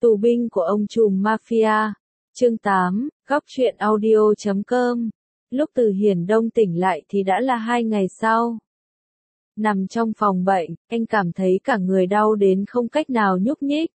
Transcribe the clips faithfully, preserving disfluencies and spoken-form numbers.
Tù binh của ông trùm mafia. Chương tám, góc truyện audio chấm com. Lúc Từ Hiển Đông tỉnh lại thì đã là hai ngày sau. Nằm trong phòng bệnh, anh cảm thấy cả người đau đến không cách nào nhúc nhích.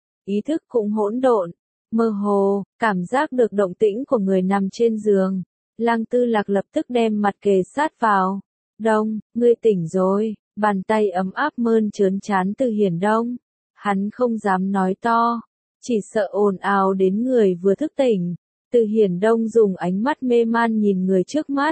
Ý thức cũng hỗn độn, mơ hồ, cảm giác được động tĩnh của người nằm trên giường. Lang Tư Lạc lập tức đem mặt kề sát vào. Đông, ngươi tỉnh rồi, bàn tay ấm áp mơn trớn trán Từ Hiển Đông. Hắn không dám nói to, chỉ sợ ồn ào đến người vừa thức tỉnh. Từ Hiển Đông dùng ánh mắt mê man nhìn người trước mắt.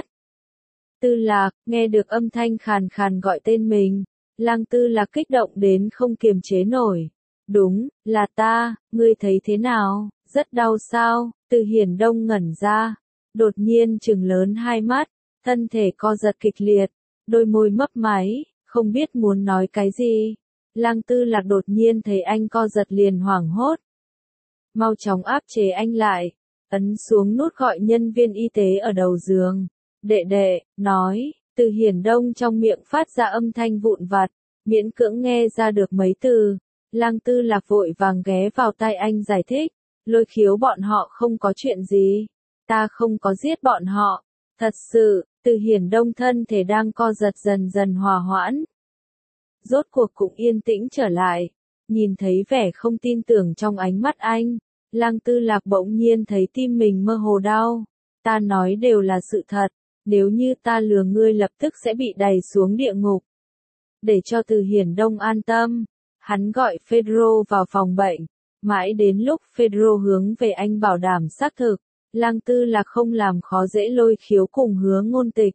Tư Lạc, nghe được âm thanh khàn khàn gọi tên mình. Lang Tư Lạc kích động đến không kiềm chế nổi. Đúng, là ta, ngươi thấy thế nào, rất đau sao? Từ Hiển Đông ngẩn ra, đột nhiên trừng lớn hai mắt, thân thể co giật kịch liệt, đôi môi mấp máy, không biết muốn nói cái gì. Lang Tư Lạc đột nhiên thấy anh co giật liền hoảng hốt. Mau chóng áp chế anh lại, ấn xuống nút gọi nhân viên y tế ở đầu giường. Đệ đệ, nói, Từ Hiển Đông trong miệng phát ra âm thanh vụn vặt, miễn cưỡng nghe ra được mấy từ. Lang Tư Lạc vội vàng ghé vào tai anh giải thích, Lôi Khiếu bọn họ không có chuyện gì, ta không có giết bọn họ, thật sự. Từ Hiển Đông thân thể đang co giật dần dần hòa hoãn. Rốt cuộc cũng yên tĩnh trở lại, nhìn thấy vẻ không tin tưởng trong ánh mắt anh, Lang Tư Lạc bỗng nhiên thấy tim mình mơ hồ đau. Ta nói đều là sự thật, nếu như ta lừa ngươi lập tức sẽ bị đày xuống địa ngục. Để cho Từ Hiển Đông an tâm, hắn gọi Pedro vào phòng bệnh, mãi đến lúc Pedro hướng về anh bảo đảm xác thực, Lang Tư Lạc không làm khó dễ Lôi Khiếu cùng Hứa Ngôn Tịch.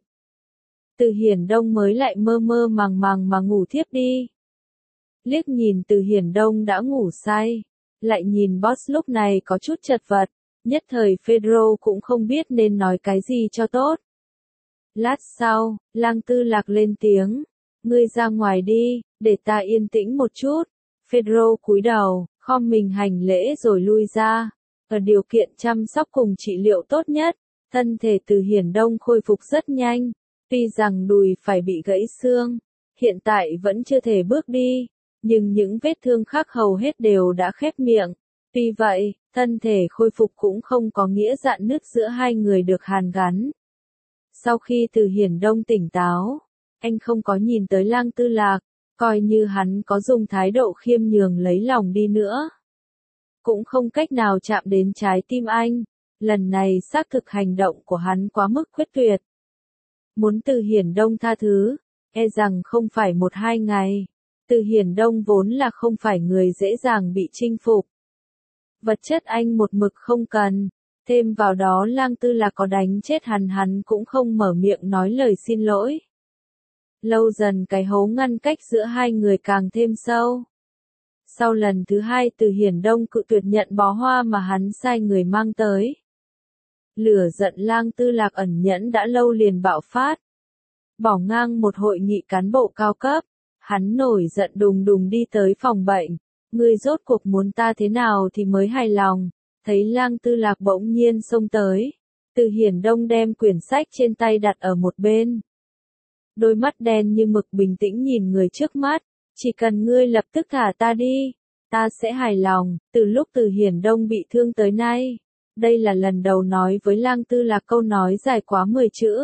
Từ Hiển Đông mới lại mơ mơ màng màng mà ngủ thiếp đi. Liếc nhìn Từ Hiển Đông đã ngủ say, lại nhìn boss lúc này có chút chật vật, nhất thời Pedro cũng không biết nên nói cái gì cho tốt. Lát sau, Lang Tư Lạc lên tiếng, ngươi ra ngoài đi, để ta yên tĩnh một chút. Pedro cúi đầu, khom mình hành lễ rồi lui ra. Ở điều kiện chăm sóc cùng trị liệu tốt nhất, thân thể Từ Hiển Đông khôi phục rất nhanh. Tuy rằng đùi phải bị gãy xương, hiện tại vẫn chưa thể bước đi, nhưng những vết thương khác hầu hết đều đã khép miệng. Tuy vậy, thân thể khôi phục cũng không có nghĩa rạn nứt giữa hai người được hàn gắn. Sau khi Từ Hiển Đông tỉnh táo, anh không có nhìn tới Lang Tư Lạc, coi như hắn có dùng thái độ khiêm nhường lấy lòng đi nữa, cũng không cách nào chạm đến trái tim anh. Lần này xác thực hành động của hắn quá mức quyết tuyệt. Muốn Từ Hiển Đông tha thứ, e rằng không phải một hai ngày. Từ Hiển Đông vốn là không phải người dễ dàng bị chinh phục. Vật chất anh một mực không cần, thêm vào đó Lang Tư Lạc có đánh chết hắn hắn cũng không mở miệng nói lời xin lỗi. Lâu dần cái hố ngăn cách giữa hai người càng thêm sâu. Sau lần thứ hai Từ Hiển Đông cự tuyệt nhận bó hoa mà hắn sai người mang tới, lửa giận Lang Tư Lạc ẩn nhẫn đã lâu liền bạo phát. Bỏ ngang một hội nghị cán bộ cao cấp, hắn nổi giận đùng đùng đi tới phòng bệnh. Ngươi rốt cuộc muốn ta thế nào thì mới hài lòng? Thấy Lang Tư Lạc bỗng nhiên xông tới, Từ Hiển Đông đem quyển sách trên tay đặt ở một bên. Đôi mắt đen như mực bình tĩnh nhìn người trước mắt, chỉ cần ngươi lập tức thả ta đi, ta sẽ hài lòng. Từ lúc Từ Hiển Đông bị thương tới nay, đây là lần đầu nói với Lang Tư Lạc câu nói dài quá mười chữ.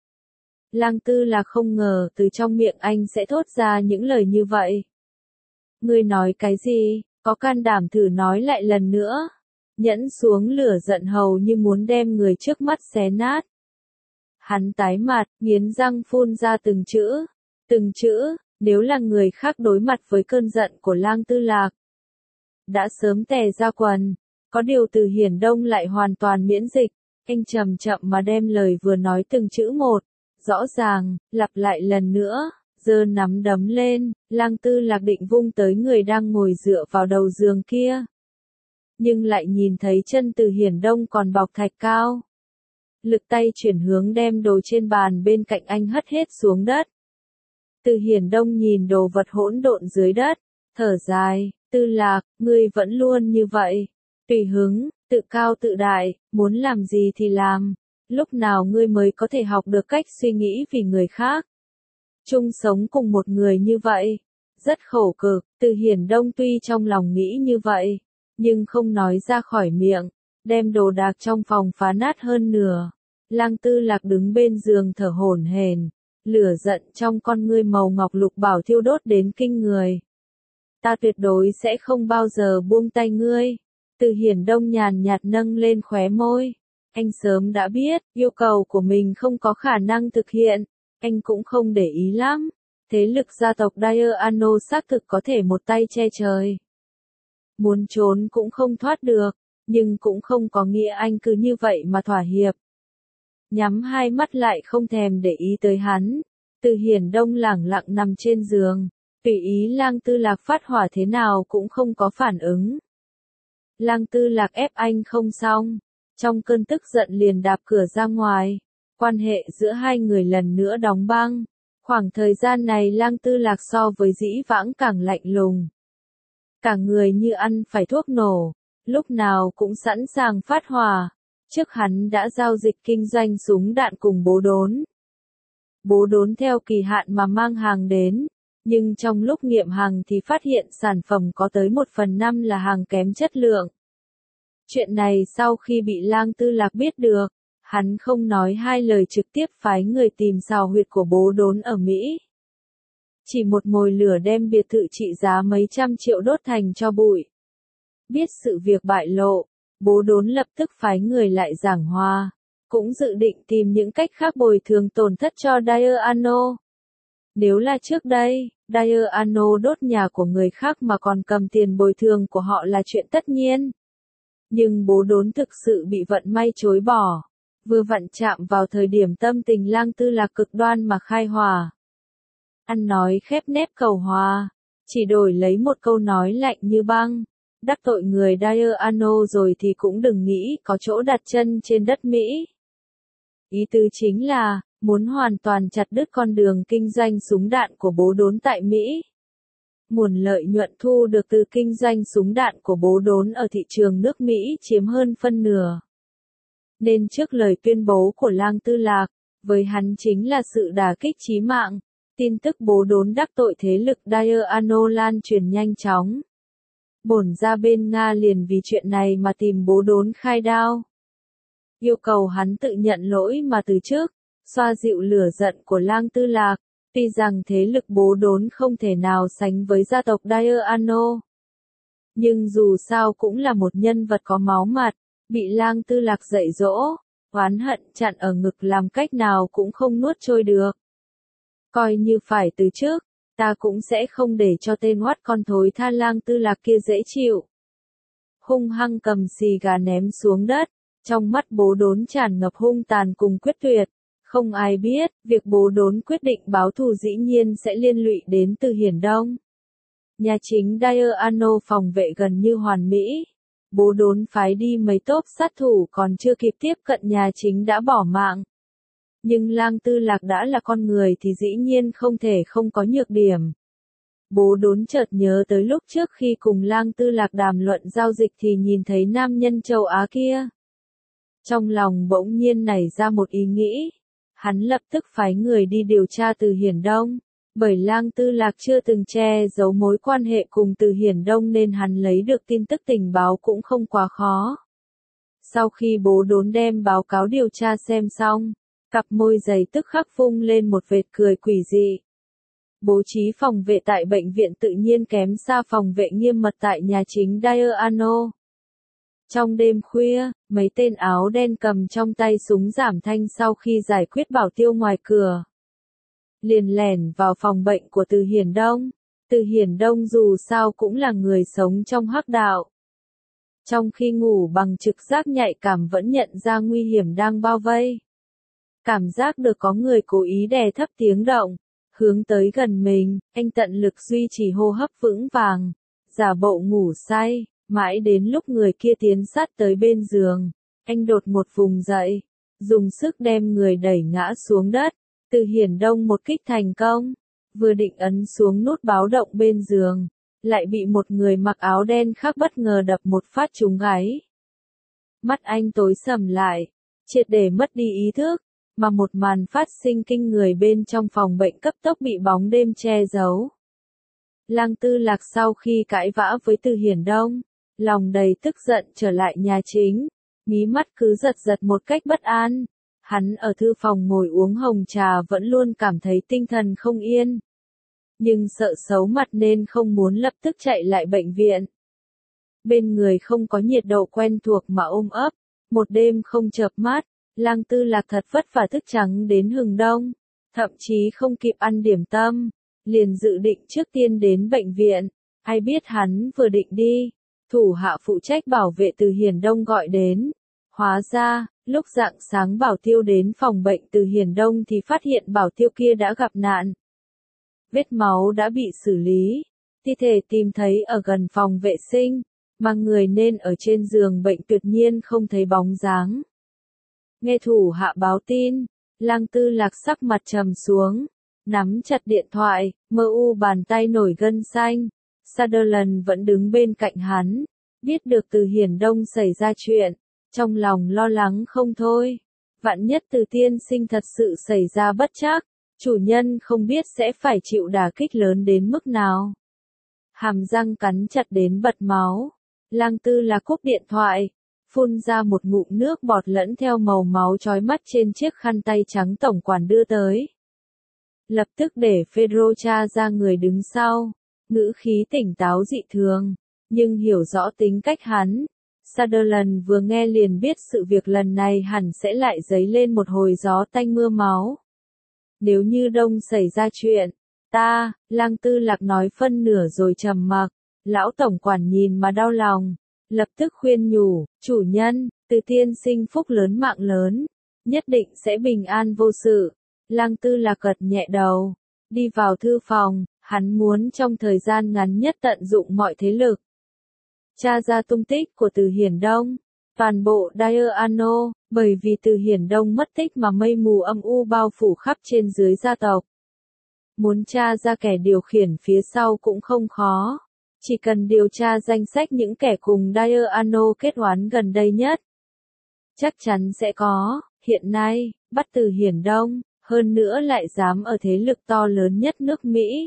Lang Tư Lạc không ngờ từ trong miệng anh sẽ thốt ra những lời như vậy. Ngươi nói cái gì, có can đảm thử nói lại lần nữa. Nhẫn xuống lửa giận hầu như muốn đem người trước mắt xé nát. Hắn tái mặt, nghiến răng phun ra từng chữ, từng chữ, nếu là người khác đối mặt với cơn giận của Lang Tư Lạc, đã sớm tè ra quần. Có điều Từ Hiển Đông lại hoàn toàn miễn dịch, anh chậm chậm mà đem lời vừa nói từng chữ một, rõ ràng, lặp lại lần nữa, giơ nắm đấm lên. Lang Tư Lạc định vung tới người đang ngồi dựa vào đầu giường kia, nhưng lại nhìn thấy chân Từ Hiển Đông còn bọc thạch cao. Lực tay chuyển hướng đem đồ trên bàn bên cạnh anh hất hết xuống đất. Từ Hiển Đông nhìn đồ vật hỗn độn dưới đất, thở dài, Tư Lạc, ngươi vẫn luôn như vậy. Tùy hứng, tự cao tự đại, muốn làm gì thì làm. Lúc nào ngươi mới có thể học được cách suy nghĩ vì người khác? Chung sống cùng một người như vậy, rất khổ cực. Từ Hiển Đông tuy trong lòng nghĩ như vậy, nhưng không nói ra khỏi miệng, đem đồ đạc trong phòng phá nát hơn nửa. Lang Tư Lạc đứng bên giường thở hổn hển, lửa giận trong con ngươi màu ngọc lục bảo thiêu đốt đến kinh người. Ta tuyệt đối sẽ không bao giờ buông tay ngươi. Từ Hiển Đông nhàn nhạt nâng lên khóe môi. Anh sớm đã biết, yêu cầu của mình không có khả năng thực hiện, anh cũng không để ý lắm. Thế lực gia tộc Diano xác thực có thể một tay che trời. Muốn trốn cũng không thoát được, nhưng cũng không có nghĩa anh cứ như vậy mà thỏa hiệp. Nhắm hai mắt lại không thèm để ý tới hắn, Từ Hiển Đông lẳng lặng nằm trên giường, tùy ý Lang Tư Lạc phát hỏa thế nào cũng không có phản ứng. Lang Tư Lạc ép anh không xong, trong cơn tức giận liền đạp cửa ra ngoài, quan hệ giữa hai người lần nữa đóng băng. Khoảng thời gian này Lang Tư Lạc so với dĩ vãng càng lạnh lùng. Cả người như ăn phải thuốc nổ, lúc nào cũng sẵn sàng phát hỏa. Trước hắn đã giao dịch kinh doanh súng đạn cùng Bố Đốn. Bố Đốn theo kỳ hạn mà mang hàng đến, nhưng trong lúc nghiệm hàng thì phát hiện sản phẩm có tới một phần năm là hàng kém chất lượng. Chuyện này sau khi bị Lang Tư Lạc biết được, hắn không nói hai lời trực tiếp phái người tìm xào huyệt của Bố Đốn ở Mỹ. Chỉ một mồi lửa đem biệt thự trị giá mấy trăm triệu đốt thành tro bụi. Biết sự việc bại lộ, Bố Đốn lập tức phái người lại giảng hòa, cũng dự định tìm những cách khác bồi thường tổn thất cho Diano. Nếu là trước đây, Diano đốt nhà của người khác mà còn cầm tiền bồi thường của họ là chuyện tất nhiên. Nhưng Bố Đốn thực sự bị vận may chối bỏ, vừa vặn chạm vào thời điểm tâm tình Lang Tư Lạc cực đoan mà khai hòa. Ăn nói khép nép cầu hòa, chỉ đổi lấy một câu nói lạnh như băng. Đắc tội người Diano rồi thì cũng đừng nghĩ có chỗ đặt chân trên đất Mỹ. Ý tứ chính là, muốn hoàn toàn chặt đứt con đường kinh doanh súng đạn của Bố Đốn tại Mỹ. Nguồn lợi nhuận thu được từ kinh doanh súng đạn của Bố Đốn ở thị trường nước Mỹ chiếm hơn phân nửa. Nên trước lời tuyên bố của Lang Tư Lạc, với hắn chính là sự đả kích chí mạng. Tin tức Bố Đốn đắc tội thế lực Diano lan truyền nhanh chóng. Bổn ra bên Nga liền vì chuyện này mà tìm Bố Đốn khai đao. Yêu cầu hắn tự nhận lỗi mà từ trước, xoa dịu lửa giận của Lang Tư Lạc, tuy rằng thế lực Bố Đốn không thể nào sánh với gia tộc Diano. Nhưng dù sao cũng là một nhân vật có máu mặt, bị Lang Tư Lạc dạy dỗ, oán hận chặn ở ngực làm cách nào cũng không nuốt trôi được. Coi như phải từ trước, ta cũng sẽ không để cho tên oát con thối tha Lang Tư Lạc kia dễ chịu. Hung hăng cầm xì gà ném xuống đất, trong mắt Bố Đốn tràn ngập hung tàn cùng quyết tuyệt. Không ai biết, việc Bố Đốn quyết định báo thù dĩ nhiên sẽ liên lụy đến Từ Hiển Đông. Nhà chính Diano phòng vệ gần như hoàn mỹ. Bố Đốn phái đi mấy tốp sát thủ còn chưa kịp tiếp cận nhà chính đã bỏ mạng. Nhưng Lang Tư Lạc đã là con người thì dĩ nhiên không thể không có nhược điểm. Bố Đốn chợt nhớ tới lúc trước khi cùng Lang Tư Lạc đàm luận giao dịch thì nhìn thấy nam nhân châu Á kia. Trong lòng bỗng nhiên nảy ra một ý nghĩ. Hắn lập tức phái người đi điều tra Từ Hiển Đông. Bởi Lang Tư Lạc chưa từng che giấu mối quan hệ cùng Từ Hiển Đông nên hắn lấy được tin tức tình báo cũng không quá khó. Sau khi Bố Đốn đem báo cáo điều tra xem xong, cặp môi dày tức khắc phun lên một vệt cười quỷ dị. Bố trí phòng vệ tại bệnh viện tự nhiên kém xa phòng vệ nghiêm mật tại nhà chính Diano. Trong đêm khuya, mấy tên áo đen cầm trong tay súng giảm thanh sau khi giải quyết bảo tiêu ngoài cửa, liền lẻn vào phòng bệnh của Từ Hiển Đông. Từ Hiển Đông dù sao cũng là người sống trong hắc đạo. Trong khi ngủ bằng trực giác nhạy cảm vẫn nhận ra nguy hiểm đang bao vây. Cảm giác được có người cố ý đè thấp tiếng động, hướng tới gần mình, anh tận lực duy trì hô hấp vững vàng, giả bộ ngủ say, mãi đến lúc người kia tiến sát tới bên giường, anh đột một vùng dậy, dùng sức đem người đẩy ngã xuống đất. Từ Hiển Đông một kích thành công, vừa định ấn xuống nút báo động bên giường, lại bị một người mặc áo đen khác bất ngờ đập một phát trúng gáy. Mắt anh tối sầm lại, triệt để mất đi ý thức, mà một màn phát sinh kinh người bên trong phòng bệnh cấp tốc bị bóng đêm che giấu. Lang Tư Lạc sau khi cãi vã với Từ Hiển Đông, lòng đầy tức giận trở lại nhà chính, mí mắt cứ giật giật một cách bất an. Hắn ở thư phòng ngồi uống hồng trà vẫn luôn cảm thấy tinh thần không yên. Nhưng sợ xấu mặt nên không muốn lập tức chạy lại bệnh viện. Bên người không có nhiệt độ quen thuộc mà ôm ấp, một đêm không chợp mắt, Lăng Tư Lạc thật vất vả thức trắng đến hừng đông, thậm chí không kịp ăn điểm tâm, liền dự định trước tiên đến bệnh viện. Ai biết hắn vừa định đi, thủ hạ phụ trách bảo vệ Từ Hiền Đông gọi đến. Hóa ra, lúc rạng sáng Bảo Tiêu đến phòng bệnh Từ Hiền Đông thì phát hiện Bảo Tiêu kia đã gặp nạn. Vết máu đã bị xử lý, thi thể tìm thấy ở gần phòng vệ sinh, mà người nên ở trên giường bệnh tuyệt nhiên không thấy bóng dáng. Nghe thủ hạ báo tin, Lăng Tư Lạc sắc mặt trầm xuống, nắm chặt điện thoại, mơ u bàn tay nổi gân xanh. Sutherland vẫn đứng bên cạnh hắn, biết được Từ Hiền Đông xảy ra chuyện, trong lòng lo lắng không thôi. Vạn nhất Từ tiên sinh thật sự xảy ra bất trắc, chủ nhân không biết sẽ phải chịu đả kích lớn đến mức nào. Hàm răng cắn chặt đến bật máu, Lăng Tư Lạc cúp điện thoại, phun ra một ngụm nước bọt lẫn theo màu máu chói mắt trên chiếc khăn tay trắng tổng quản đưa tới. Lập tức để Pedro tra ra người đứng sau, ngữ khí tỉnh táo dị thường, nhưng hiểu rõ tính cách hắn. Sutherland vừa nghe liền biết sự việc lần này hẳn sẽ lại dấy lên một hồi gió tanh mưa máu. Nếu như Đông xảy ra chuyện, ta, Lăng Tư Lạc nói phân nửa rồi trầm mặc. Lão tổng quản nhìn mà đau lòng, lập tức khuyên nhủ, chủ nhân, Từ tiên sinh phúc lớn mạng lớn, nhất định sẽ bình an vô sự. Lăng Tư Lạc gật nhẹ đầu, đi vào thư phòng, hắn muốn trong thời gian ngắn nhất tận dụng mọi thế lực. Tra ra tung tích của Từ Hiền Đông, toàn bộ Diano, bởi vì Từ Hiền Đông mất tích mà mây mù âm u bao phủ khắp trên dưới gia tộc. Muốn tra ra kẻ điều khiển phía sau cũng không khó. Chỉ cần điều tra danh sách những kẻ cùng Diano kết oán gần đây nhất. Chắc chắn sẽ có, hiện nay, bắt Từ Hiền Đông, hơn nữa lại dám ở thế lực to lớn nhất nước Mỹ.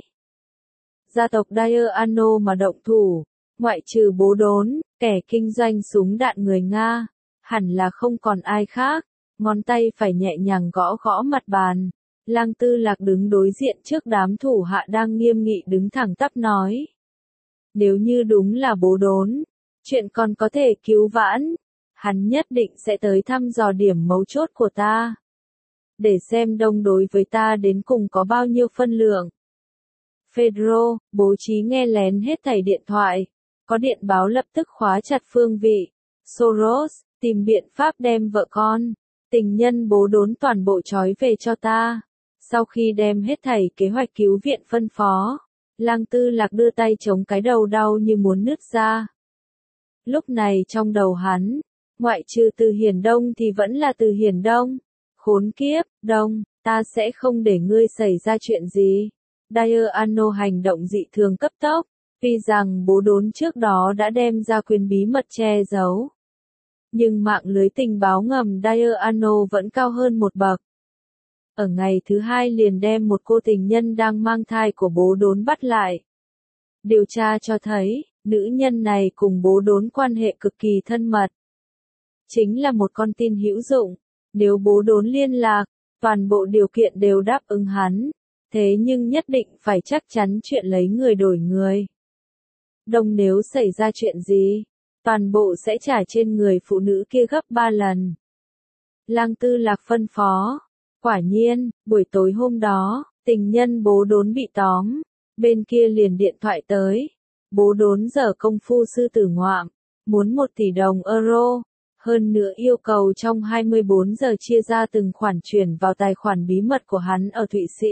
Gia tộc Diano mà động thủ, ngoại trừ Bố Đốn, kẻ kinh doanh súng đạn người Nga, hẳn là không còn ai khác. Ngón tay phải nhẹ nhàng gõ gõ mặt bàn. Lăng Tư Lạc đứng đối diện trước đám thủ hạ đang nghiêm nghị đứng thẳng tắp nói. Nếu như đúng là Bố Đốn, chuyện còn có thể cứu vãn, hắn nhất định sẽ tới thăm dò điểm mấu chốt của ta. Để xem Đông đối với ta đến cùng có bao nhiêu phân lượng. Pedro, bố trí nghe lén hết thảy điện thoại. Có điện báo lập tức khóa chặt phương vị. Soros, tìm biện pháp đem vợ con, tình nhân Bố Đốn toàn bộ trói về cho ta. Sau khi đem hết thảy kế hoạch cứu viện phân phó, Lăng Tư Lạc đưa tay chống cái đầu đau như muốn nứt ra. Lúc này trong đầu hắn, ngoại trừ Từ Hiền Đông thì vẫn là Từ Hiền Đông. Khốn kiếp, Đông, ta sẽ không để ngươi xảy ra chuyện gì. Diano hành động dị thường cấp tốc, vì rằng Bố Đốn trước đó đã đem ra quyền bí mật che giấu. Nhưng mạng lưới tình báo ngầm Diano vẫn cao hơn một bậc. Ở ngày thứ hai liền đem một cô tình nhân đang mang thai của Bố Đốn bắt lại. Điều tra cho thấy, nữ nhân này cùng Bố Đốn quan hệ cực kỳ thân mật. Chính là một con tin hữu dụng, nếu Bố Đốn liên lạc, toàn bộ điều kiện đều đáp ứng hắn, thế nhưng nhất định phải chắc chắn chuyện lấy người đổi người. Đông nếu xảy ra chuyện gì, toàn bộ sẽ trả trên người phụ nữ kia gấp ba lần. Lăng Tư Lạc phân phó. Quả nhiên, buổi tối hôm đó, tình nhân Bố Đốn bị tóm, bên kia liền điện thoại tới. Bố Đốn giở công phu sư tử ngoạm, muốn một tỷ đồng euro, hơn nữa yêu cầu trong hai mươi bốn giờ chia ra từng khoản chuyển vào tài khoản bí mật của hắn ở Thụy Sĩ.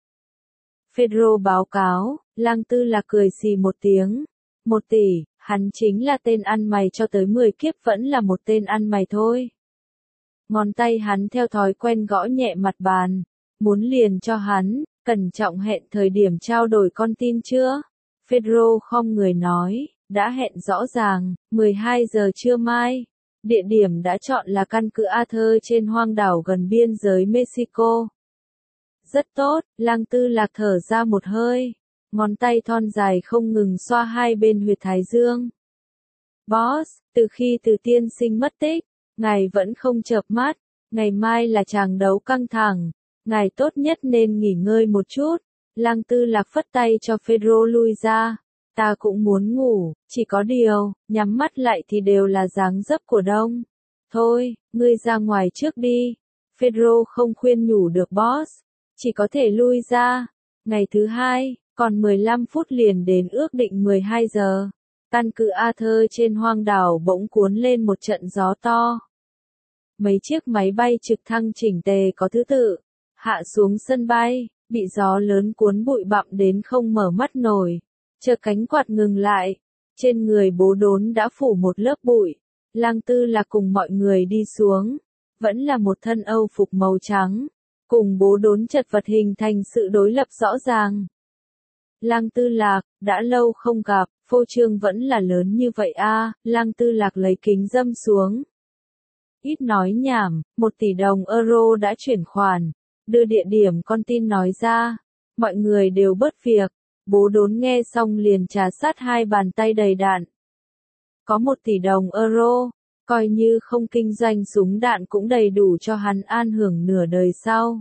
Pedro báo cáo, Lăng Tư Lạc cười xì một tiếng. Một tỷ, hắn chính là tên ăn mày cho tới mười kiếp vẫn là một tên ăn mày thôi. Ngón tay hắn theo thói quen gõ nhẹ mặt bàn, muốn liền cho hắn, cẩn trọng hẹn thời điểm trao đổi con tin chưa? Pedro khom người nói, đã hẹn rõ ràng, mười hai giờ trưa mai. Địa điểm đã chọn là căn cứ Arthur trên hoang đảo gần biên giới Mexico. Rất tốt, Lăng Tư Lạc thở ra một hơi, ngón tay thon dài không ngừng xoa hai bên huyệt thái dương. Boss, từ khi Từ tiên sinh mất tích, ngài vẫn không chợp mắt, ngày mai là chàng đấu căng thẳng, ngài tốt nhất nên nghỉ ngơi một chút. Lăng Tư Lạc phất tay cho Pedro lui ra. Ta cũng muốn ngủ, chỉ có điều, nhắm mắt lại thì đều là dáng dấp của đông. Thôi, ngươi ra ngoài trước đi. Pedro không khuyên nhủ được boss, chỉ có thể lui ra. Ngày thứ hai, còn mười lăm phút liền đến ước định mười hai giờ. Căn cứ Arthur trên hoang đảo bỗng cuốn lên một trận gió to. Mấy chiếc máy bay trực thăng chỉnh tề có thứ tự, hạ xuống sân bay, bị gió lớn cuốn bụi bặm đến không mở mắt nổi. Chờ cánh quạt ngừng lại, trên người bố đốn đã phủ một lớp bụi. Lăng Tư Lạc cùng mọi người đi xuống, vẫn là một thân âu phục màu trắng, cùng bố đốn chật vật hình thành sự đối lập rõ ràng. Lăng Tư Lạc, đã lâu không gặp, phô trương vẫn là lớn như vậy a. À, Lăng Tư Lạc lấy kính dâm xuống. Ít nói nhảm, một tỷ đồng euro đã chuyển khoản, đưa địa điểm con tin nói ra, mọi người đều bớt việc. Bố đốn nghe xong liền trà sát hai bàn tay đầy đạn. Có một tỷ đồng euro, coi như không kinh doanh súng đạn cũng đầy đủ cho hắn an hưởng nửa đời sau.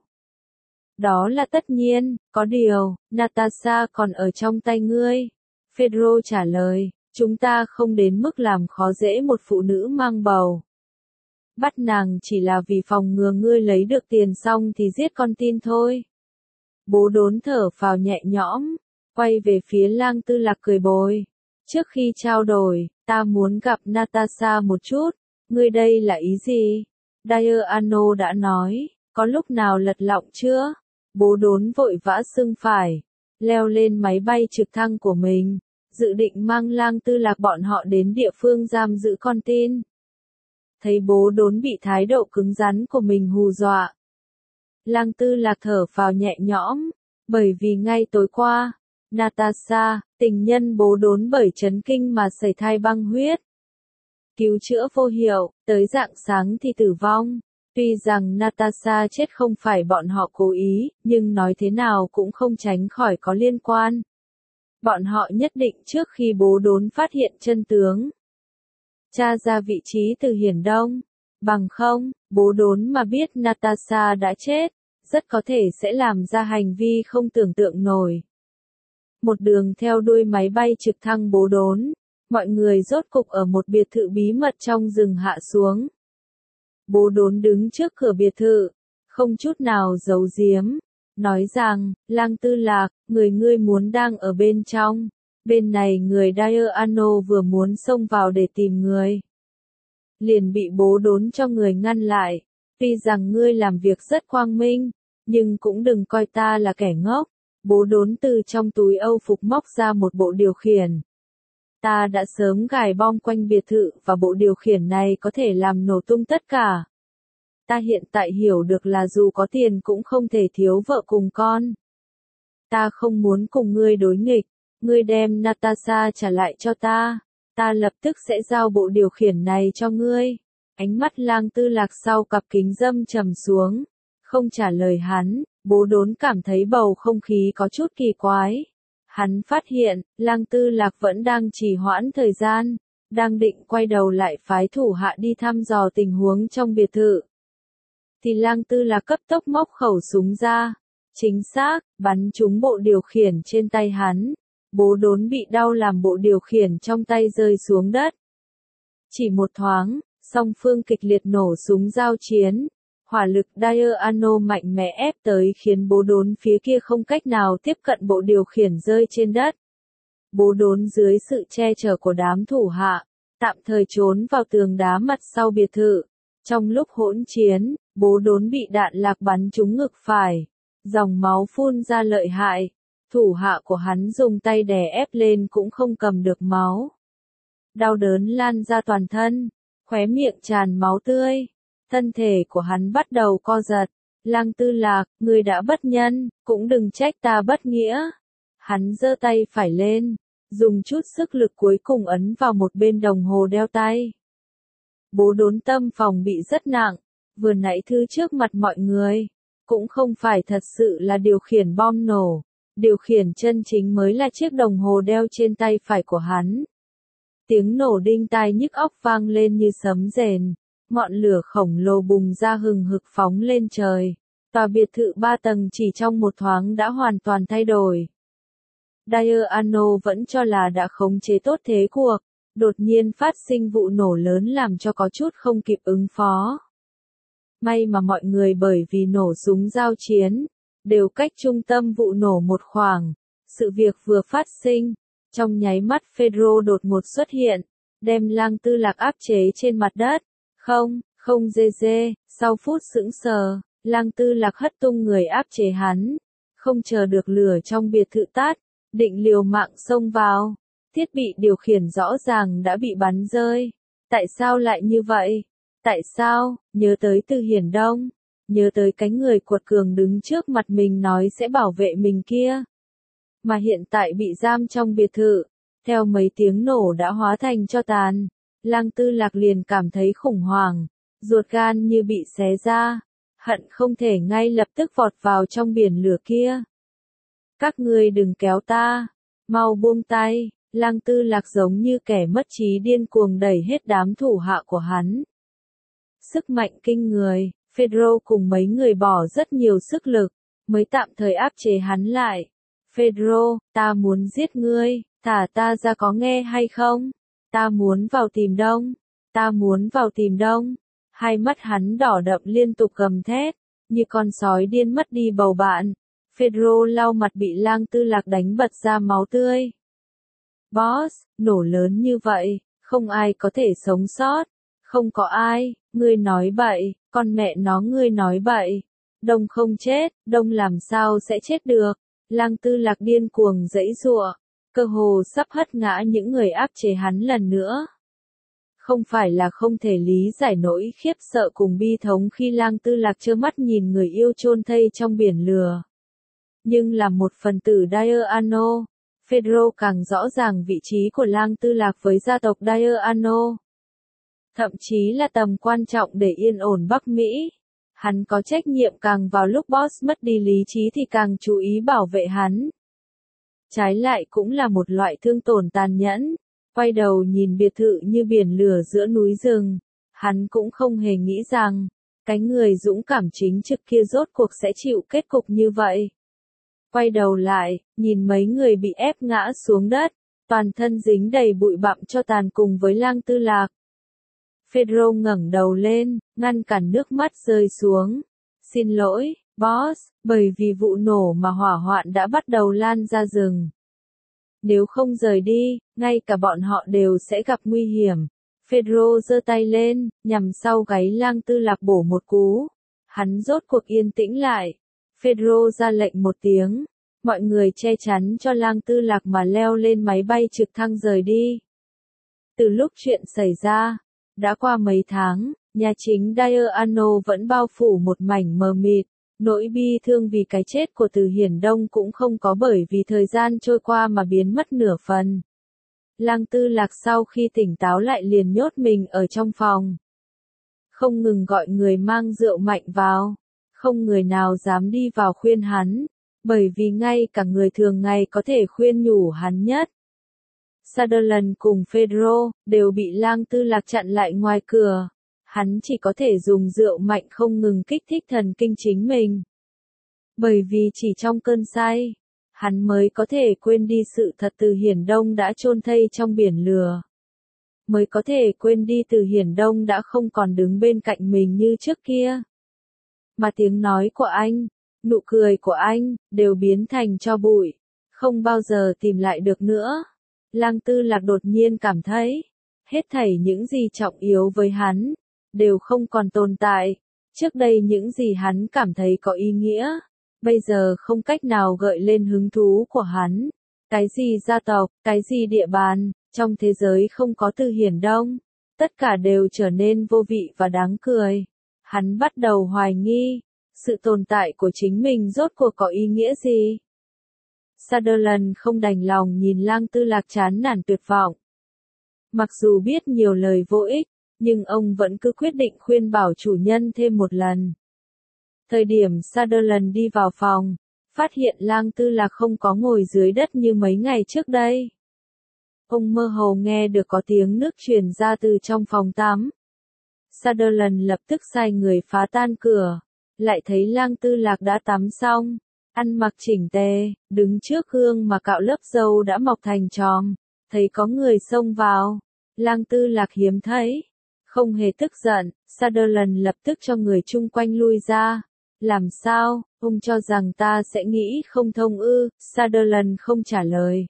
Đó là tất nhiên, có điều, Natasha còn ở trong tay ngươi. Pedro trả lời, chúng ta không đến mức làm khó dễ một phụ nữ mang bầu. Bắt nàng chỉ là vì phòng ngừa ngươi lấy được tiền xong thì giết con tin thôi. Bố đốn thở phào nhẹ nhõm, quay về phía Lăng Tư Lạc cười bồi. Trước khi trao đổi, ta muốn gặp Natasha một chút, ngươi đây là ý gì? Diano đã nói, có lúc nào lật lọng chưa? Bố đốn vội vã xưng phải, leo lên máy bay trực thăng của mình, dự định mang Lăng Tư Lạc bọn họ đến địa phương giam giữ con tin. Thấy bố đốn bị thái độ cứng rắn của mình hù dọa. Lăng Tư Lạc thở phào nhẹ nhõm, bởi vì ngay tối qua, Natasha, tình nhân bố đốn bởi chấn kinh mà sẩy thai băng huyết. Cứu chữa vô hiệu, tới rạng sáng thì tử vong. Tuy rằng Natasha chết không phải bọn họ cố ý, nhưng nói thế nào cũng không tránh khỏi có liên quan. Bọn họ nhất định trước khi bố đốn phát hiện chân tướng, tra ra vị trí từ Hiển Đông. Bằng không, bố đốn mà biết Natasha đã chết, rất có thể sẽ làm ra hành vi không tưởng tượng nổi. Một đường theo đuôi máy bay trực thăng bố đốn, mọi người rốt cục ở một biệt thự bí mật trong rừng hạ xuống. Bố đốn đứng trước cửa biệt thự, không chút nào giấu giếm, nói rằng, Lăng Tư Lạc, người ngươi muốn đang ở bên trong. Bên này người Diano vừa muốn xông vào để tìm người, liền bị bố đốn cho người ngăn lại. Tuy rằng ngươi làm việc rất quang minh, nhưng cũng đừng coi ta là kẻ ngốc. Bố đốn từ trong túi âu phục móc ra một bộ điều khiển. Ta đã sớm gài bom quanh biệt thự và bộ điều khiển này có thể làm nổ tung tất cả. Ta hiện tại hiểu được là dù có tiền cũng không thể thiếu vợ cùng con. Ta không muốn cùng ngươi đối nghịch, ngươi đem Natasha trả lại cho ta, ta lập tức sẽ giao bộ điều khiển này cho ngươi. Ánh mắt Lăng Tư Lạc sau cặp kính dâm trầm xuống, không trả lời hắn. Bố đốn cảm thấy bầu không khí có chút kỳ quái. Hắn phát hiện, Lăng Tư Lạc vẫn đang trì hoãn thời gian, đang định quay đầu lại phái thủ hạ đi thăm dò tình huống trong biệt thự. Thì Lăng Tư Lạc cấp tốc móc khẩu súng ra, chính xác, bắn trúng bộ điều khiển trên tay hắn. Bố đốn bị đau làm bộ điều khiển trong tay rơi xuống đất. Chỉ một thoáng, song phương kịch liệt nổ súng giao chiến. Hỏa lực Diano mạnh mẽ ép tới khiến bố đốn phía kia không cách nào tiếp cận bộ điều khiển rơi trên đất. Bố đốn dưới sự che chở của đám thủ hạ, tạm thời trốn vào tường đá mặt sau biệt thự. Trong lúc hỗn chiến, bố đốn bị đạn lạc bắn trúng ngực phải. Dòng máu phun ra lợi hại. Thủ hạ của hắn dùng tay đè ép lên cũng không cầm được máu. Đau đớn lan ra toàn thân, khóe miệng tràn máu tươi. Thân thể của hắn bắt đầu co giật. Lăng Tư Lạc, ngươi đã bất nhân, cũng đừng trách ta bất nghĩa. Hắn giơ tay phải lên, dùng chút sức lực cuối cùng ấn vào một bên đồng hồ đeo tay. Bố đốn tâm phòng bị rất nặng, vừa nãy thứ trước mặt mọi người, cũng không phải thật sự là điều khiển bom nổ. Điều khiển chân chính mới là chiếc đồng hồ đeo trên tay phải của hắn. Tiếng nổ đinh tai nhức óc vang lên như sấm rền. Ngọn lửa khổng lồ bùng ra hừng hực phóng lên trời. Tòa biệt thự ba tầng chỉ trong một thoáng đã hoàn toàn thay đổi. Diano vẫn cho là đã khống chế tốt thế cuộc. Đột nhiên phát sinh vụ nổ lớn làm cho có chút không kịp ứng phó. May mà mọi người bởi vì nổ súng giao chiến, đều cách trung tâm vụ nổ một khoảng. Sự việc vừa phát sinh, trong nháy mắt Pedro đột ngột xuất hiện, đem Lang Tư Lạc áp chế trên mặt đất. Không, không dê dê, sau phút sững sờ, Lang Tư Lạc hất tung người áp chế hắn. Không chờ được lửa trong biệt thự tắt, định liều mạng xông vào. Thiết bị điều khiển rõ ràng đã bị bắn rơi. Tại sao lại như vậy? Tại sao? Nhớ tới Từ Hiển Đông. Nhớ tới cái người cuột cường đứng trước mặt mình nói sẽ bảo vệ mình kia. Mà hiện tại bị giam trong biệt thự. Theo mấy tiếng nổ đã hóa thành tro tàn. Lang Tư Lạc liền cảm thấy khủng hoảng. Ruột gan như bị xé ra. Hận không thể ngay lập tức vọt vào trong biển lửa kia. Các ngươi đừng kéo ta. Mau buông tay. Lang Tư Lạc giống như kẻ mất trí điên cuồng đẩy hết đám thủ hạ của hắn. Sức mạnh kinh người, Pedro cùng mấy người bỏ rất nhiều sức lực, mới tạm thời áp chế hắn lại. Pedro, ta muốn giết ngươi, thả ta ra có nghe hay không? Ta muốn vào tìm Đông, ta muốn vào tìm Đông. Hai mắt hắn đỏ đậm liên tục gầm thét, như con sói điên mất đi bầu bạn. Pedro lau mặt bị Lang Tư Lạc đánh bật ra máu tươi. Boss, nổ lớn như vậy, không ai có thể sống sót. Không có ai, ngươi nói bậy, con mẹ nó ngươi nói bậy. Đông không chết, Đông làm sao sẽ chết được. Lang Tư Lạc điên cuồng giãy giụa, cơ hồ sắp hất ngã những người áp chế hắn lần nữa. Không phải là không thể lý giải nỗi khiếp sợ cùng bi thống khi Lang Tư Lạc trơ mắt nhìn người yêu chôn thây trong biển lửa. Nhưng là một phần tử Diano, Pedro càng rõ ràng vị trí của Lang Tư Lạc với gia tộc Diano. Thậm chí là tầm quan trọng để yên ổn Bắc Mỹ. Hắn có trách nhiệm càng vào lúc boss mất đi lý trí thì càng chú ý bảo vệ hắn. Trái lại cũng là một loại thương tổn tàn nhẫn. Quay đầu nhìn biệt thự như biển lửa giữa núi rừng. Hắn cũng không hề nghĩ rằng, cái người dũng cảm chính trực kia rốt cuộc sẽ chịu kết cục như vậy. Quay đầu lại, nhìn mấy người bị ép ngã xuống đất, toàn thân dính đầy bụi bặm tro tàn cùng với Lang Tư Lạc. Pedro ngẩng đầu lên, ngăn cản nước mắt rơi xuống. Xin lỗi, boss, bởi vì vụ nổ mà hỏa hoạn đã bắt đầu lan ra rừng. Nếu không rời đi, ngay cả bọn họ đều sẽ gặp nguy hiểm. Pedro giơ tay lên, nhằm sau gáy Lang Tư Lạc bổ một cú. Hắn rốt cuộc yên tĩnh lại. Pedro ra lệnh một tiếng. Mọi người che chắn cho Lang Tư Lạc mà leo lên máy bay trực thăng rời đi. Từ lúc chuyện xảy ra, đã qua mấy tháng, nhà chính Diano vẫn bao phủ một mảnh mờ mịt. Nỗi bi thương vì cái chết của Từ Hiển Đông cũng không có bởi vì thời gian trôi qua mà biến mất nửa phần. Lang Tư Lạc sau khi tỉnh táo lại liền nhốt mình ở trong phòng. Không ngừng gọi người mang rượu mạnh vào. Không người nào dám đi vào khuyên hắn. Bởi vì ngay cả người thường ngày có thể khuyên nhủ hắn nhất. Sutherland cùng Pedro đều bị Lang Tư Lạc chặn lại ngoài cửa. Hắn chỉ có thể dùng rượu mạnh không ngừng kích thích thần kinh chính mình. Bởi vì chỉ trong cơn say, hắn mới có thể quên đi sự thật Từ Hiển Đông đã chôn thây trong biển lửa. Mới có thể quên đi Từ Hiển Đông đã không còn đứng bên cạnh mình như trước kia. Mà tiếng nói của anh, nụ cười của anh, đều biến thành tro bụi. Không bao giờ tìm lại được nữa. Lang Tư Lạc đột nhiên cảm thấy, hết thảy những gì trọng yếu với hắn, đều không còn tồn tại. Trước đây những gì hắn cảm thấy có ý nghĩa, bây giờ không cách nào gợi lên hứng thú của hắn. Cái gì gia tộc, cái gì địa bàn, trong thế giới không có Từ Hiển Đông. Tất cả đều trở nên vô vị và đáng cười. Hắn bắt đầu hoài nghi, sự tồn tại của chính mình rốt cuộc có ý nghĩa gì? Sutherland không đành lòng nhìn Lang Tư Lạc chán nản tuyệt vọng. Mặc dù biết nhiều lời vô ích, nhưng ông vẫn cứ quyết định khuyên bảo chủ nhân thêm một lần. Thời điểm Sutherland đi vào phòng, phát hiện Lang Tư Lạc không có ngồi dưới đất như mấy ngày trước đây. ông mơ hồ nghe được có tiếng nước truyền ra từ trong phòng tắm. Sutherland lập tức sai người phá tan cửa, lại thấy Lang Tư Lạc đã tắm xong, ăn mặc chỉnh tề, đứng trước gương mà cạo lớp râu đã mọc thành chòm, thấy có người xông vào. Lang Tư Lạc hiếm thấy, không hề tức giận, Sutherland lập tức cho người chung quanh lui ra. Làm sao, ông cho rằng ta sẽ nghĩ không thông ư? Sutherland không trả lời.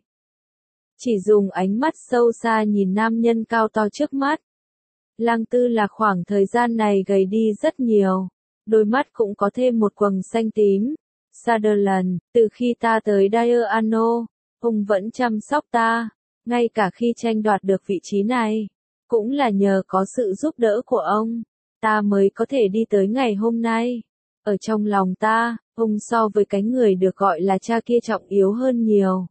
Chỉ dùng ánh mắt sâu xa nhìn nam nhân cao to trước mắt. Lang Tư Lạc khoảng thời gian này gầy đi rất nhiều, đôi mắt cũng có thêm một quầng xanh tím. Sutherland, từ khi ta tới Diano, ông vẫn chăm sóc ta, ngay cả khi tranh đoạt được vị trí này, cũng là nhờ có sự giúp đỡ của ông, ta mới có thể đi tới ngày hôm nay. Ở trong lòng ta, ông so với cái người được gọi là cha kia trọng yếu hơn nhiều.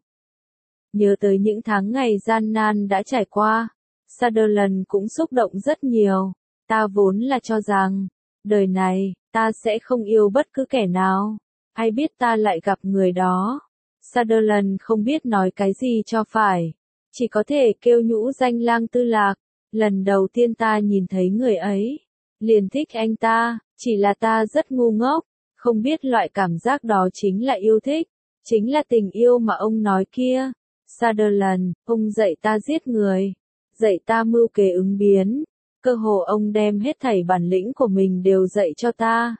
Nhớ tới những tháng ngày gian nan đã trải qua, Sutherland cũng xúc động rất nhiều. Ta vốn là cho rằng, đời này, ta sẽ không yêu bất cứ kẻ nào. Ai biết ta lại gặp người đó. Sutherland không biết nói cái gì cho phải. Chỉ có thể kêu nhũ danh Lang Tư Lạc. Lần đầu tiên ta nhìn thấy người ấy, liền thích anh ta, chỉ là ta rất ngu ngốc, không biết loại cảm giác đó chính là yêu thích, chính là tình yêu mà ông nói kia. Sutherland, ông dạy ta giết người, dạy ta mưu kế ứng biến, cơ hồ ông đem hết thảy bản lĩnh của mình đều dạy cho ta.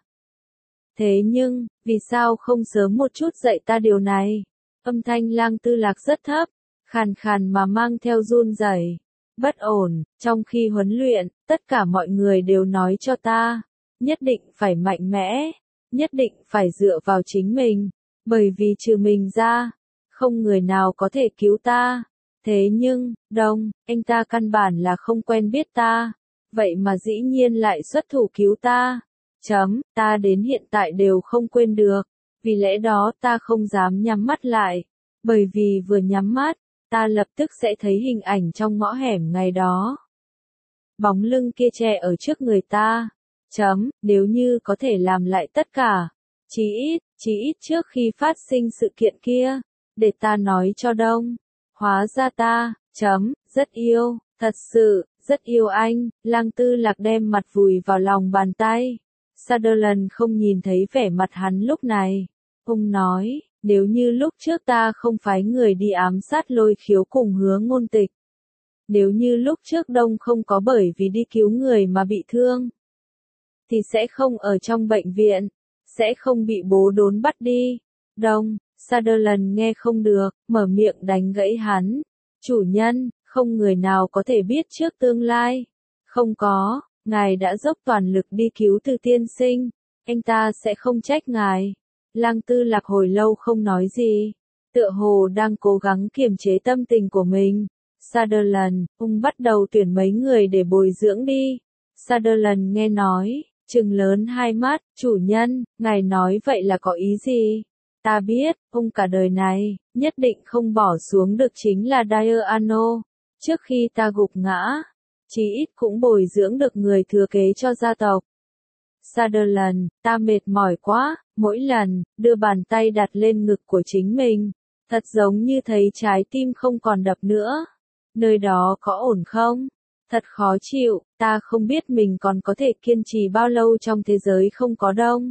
Thế nhưng, vì sao không sớm một chút dạy ta điều này? Âm thanh Lang Tư Lạc rất thấp, khàn khàn mà mang theo run rẩy, bất ổn. Trong khi huấn luyện, tất cả mọi người đều nói cho ta, nhất định phải mạnh mẽ, nhất định phải dựa vào chính mình, bởi vì trừ mình ra, không người nào có thể cứu ta. Thế nhưng, Đông, anh ta căn bản là không quen biết ta, vậy mà dĩ nhiên lại xuất thủ cứu ta. Chấm, ta đến hiện tại đều không quên được, vì lẽ đó ta không dám nhắm mắt lại, bởi vì vừa nhắm mắt, ta lập tức sẽ thấy hình ảnh trong ngõ hẻm ngày đó. Bóng lưng kia che ở trước người ta. Chấm, nếu như có thể làm lại tất cả, chí ít, chí ít trước khi phát sinh sự kiện kia, để ta nói cho Đông. Hóa ra ta, chấm, rất yêu, thật sự, rất yêu anh. Lang Tư Lạc đem mặt vùi vào lòng bàn tay. Sutherland không nhìn thấy vẻ mặt hắn lúc này. Ông nói, nếu như lúc trước ta không phái người đi ám sát Lôi Khiếu cùng Hứa Ngôn Tịch. Nếu như lúc trước Đông không có bởi vì đi cứu người mà bị thương, thì sẽ không ở trong bệnh viện, sẽ không bị bố đốn bắt đi. Đông, Sutherland nghe không được, mở miệng đánh gãy hắn. Chủ nhân, không người nào có thể biết trước tương lai. Không có, ngài đã dốc toàn lực đi cứu Từ tiên sinh, anh ta sẽ không trách ngài. Lang Tư Lạc hồi lâu không nói gì, tựa hồ đang cố gắng kiềm chế tâm tình của mình. Sutherland, ông bắt đầu tuyển mấy người để bồi dưỡng đi. Sutherland nghe nói, trừng lớn hai mắt, chủ nhân, ngài nói vậy là có ý gì? Ta biết, ông cả đời này, nhất định không bỏ xuống được chính là Diano. Trước khi ta gục ngã, chí ít cũng bồi dưỡng được người thừa kế cho gia tộc. Sutherland, ta mệt mỏi quá, mỗi lần, đưa bàn tay đặt lên ngực của chính mình, thật giống như thấy trái tim không còn đập nữa. Nơi đó có ổn không? Thật khó chịu, ta không biết mình còn có thể kiên trì bao lâu trong thế giới không có Đông.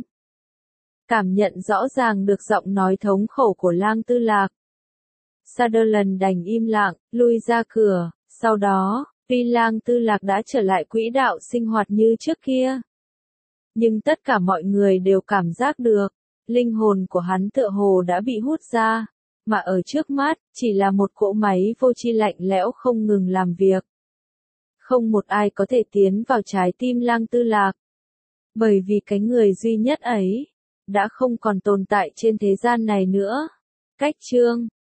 Cảm nhận rõ ràng được giọng nói thống khổ của Lang Tư Lạc. Sutherland đành im lặng, lui ra cửa, sau đó, tuy Lang Tư Lạc đã trở lại quỹ đạo sinh hoạt như trước kia. Nhưng tất cả mọi người đều cảm giác được, linh hồn của hắn tựa hồ đã bị hút ra, mà ở trước mắt, chỉ là một cỗ máy vô tri lạnh lẽo không ngừng làm việc. Không một ai có thể tiến vào trái tim Lang Tư Lạc. Bởi vì cái người duy nhất ấy, đã không còn tồn tại trên thế gian này nữa. Cách chương